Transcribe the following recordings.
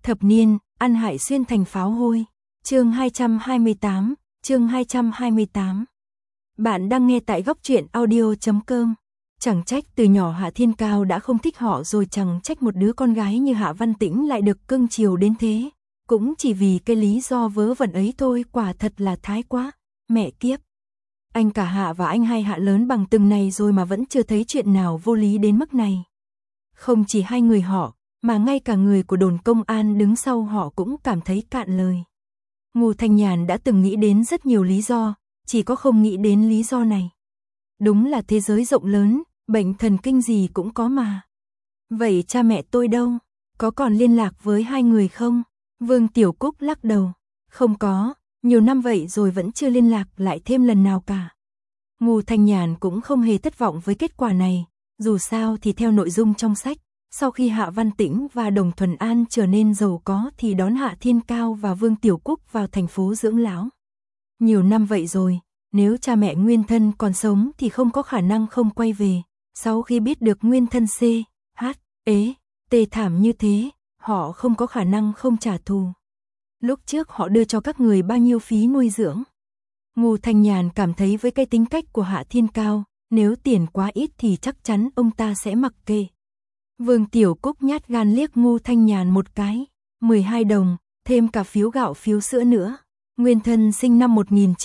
Thập niên, ăn hại xuyên thành pháo hôi. Chương 228, chương 228. Bạn đang nghe tại góc truyện audio.com. Chẳng trách từ nhỏ Hạ Thiên Cao đã không thích họ, rồi chẳng trách một đứa con gái như Hạ Văn Tĩnh lại được cưng chiều đến thế. Cũng chỉ vì cái lý do vớ vẩn ấy thôi, quả thật là thái quá. Mẹ kiếp. Anh cả Hạ và anh hai Hạ lớn bằng từng này rồi mà vẫn chưa thấy chuyện nào vô lý đến mức này. Không chỉ hai người họ, mà ngay cả người của đồn công an đứng sau họ cũng cảm thấy cạn lời. Ngô Thanh Nhàn đã từng nghĩ đến rất nhiều lý do, chỉ có không nghĩ đến lý do này. Đúng là thế giới rộng lớn, bệnh thần kinh gì cũng có mà. Vậy cha mẹ tôi đâu? Có còn liên lạc với hai người không? Vương Tiểu Cúc lắc đầu. Không có, nhiều năm vậy rồi vẫn chưa liên lạc lại thêm lần nào cả. Ngô Thanh Nhàn cũng không hề thất vọng với kết quả này, dù sao thì theo nội dung trong sách, sau khi Hạ Văn Tĩnh và Đồng Thuần An trở nên giàu có thì đón Hạ Thiên Cao và Vương Tiểu Cúc vào thành phố dưỡng lão. Nhiều năm vậy rồi, nếu cha mẹ nguyên thân còn sống thì không có khả năng không quay về. Sau khi biết được nguyên thân C, H, ế, tê thảm như thế, họ không có khả năng không trả thù. Lúc trước họ đưa cho các người bao nhiêu phí nuôi dưỡng. Ngô Thanh Nhàn cảm thấy với cái tính cách của Hạ Thiên Cao, nếu tiền quá ít thì chắc chắn ông ta sẽ mặc kệ. Vương Tiểu Cúc nhát gan liếc Ngô Thanh Nhàn một cái. 12 đồng, thêm cả phiếu gạo phiếu sữa nữa. Nguyên thân sinh năm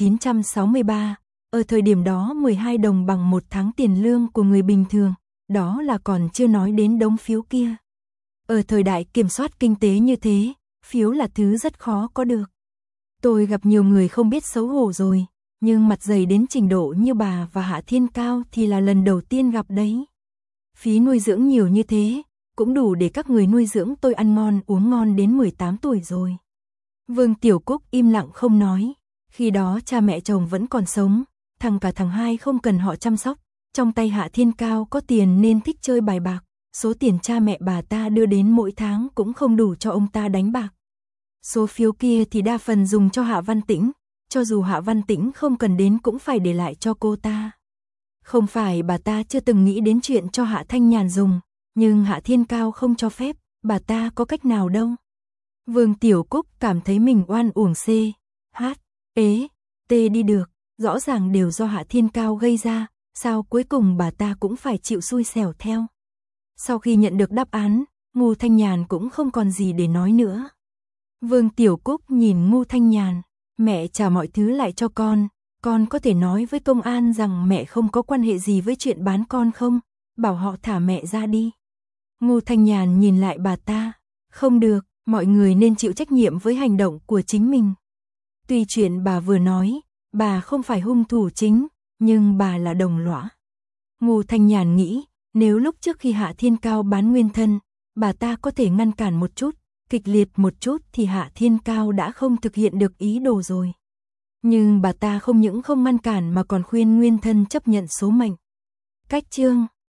1963, ở thời điểm đó 12 đồng bằng một tháng tiền lương của người bình thường, đó là còn chưa nói đến đống phiếu kia. Ở thời đại kiểm soát kinh tế như thế, phiếu là thứ rất khó có được. Tôi gặp nhiều người không biết xấu hổ rồi, nhưng mặt dày đến trình độ như bà và Hạ Thiên Cao thì là lần đầu tiên gặp đấy. Phí nuôi dưỡng nhiều như thế, cũng đủ để các người nuôi dưỡng tôi ăn ngon uống ngon đến 18 tuổi rồi. Vương Tiểu Cúc im lặng không nói, khi đó cha mẹ chồng vẫn còn sống, thằng hai không cần họ chăm sóc, trong tay Hạ Thiên Cao có tiền nên thích chơi bài bạc, số tiền cha mẹ bà ta đưa đến mỗi tháng cũng không đủ cho ông ta đánh bạc. Số phiếu kia thì đa phần dùng cho Hạ Văn Tĩnh, cho dù Hạ Văn Tĩnh không cần đến cũng phải để lại cho cô ta. Không phải bà ta chưa từng nghĩ đến chuyện cho Hạ Thanh Nhàn dùng, nhưng Hạ Thiên Cao không cho phép, bà ta có cách nào đâu. Vương Tiểu Cúc cảm thấy mình oan uổng C, H, ế, T đi được, rõ ràng đều do Hạ Thiên Cao gây ra, sao cuối cùng bà ta cũng phải chịu xui xẻo theo. Sau khi nhận được đáp án, Ngô Thanh Nhàn cũng không còn gì để nói nữa. Vương Tiểu Cúc nhìn Ngô Thanh Nhàn, mẹ trả mọi thứ lại cho con có thể nói với công an rằng mẹ không có quan hệ gì với chuyện bán con không, bảo họ thả mẹ ra đi. Ngô Thanh Nhàn nhìn lại bà ta, không được, mọi người nên chịu trách nhiệm với hành động của chính mình. Tuy chuyện bà vừa nói, bà không phải hung thủ chính, nhưng bà là đồng lõa. Ngô Thanh Nhàn nghĩ, nếu lúc trước khi Hạ Thiên Cao bán nguyên thân, bà ta có thể ngăn cản một chút, kịch liệt một chút thì Hạ Thiên Cao đã không thực hiện được ý đồ rồi. Nhưng bà ta không những không ngăn cản mà còn khuyên nguyên thân chấp nhận số mệnh. Cách chương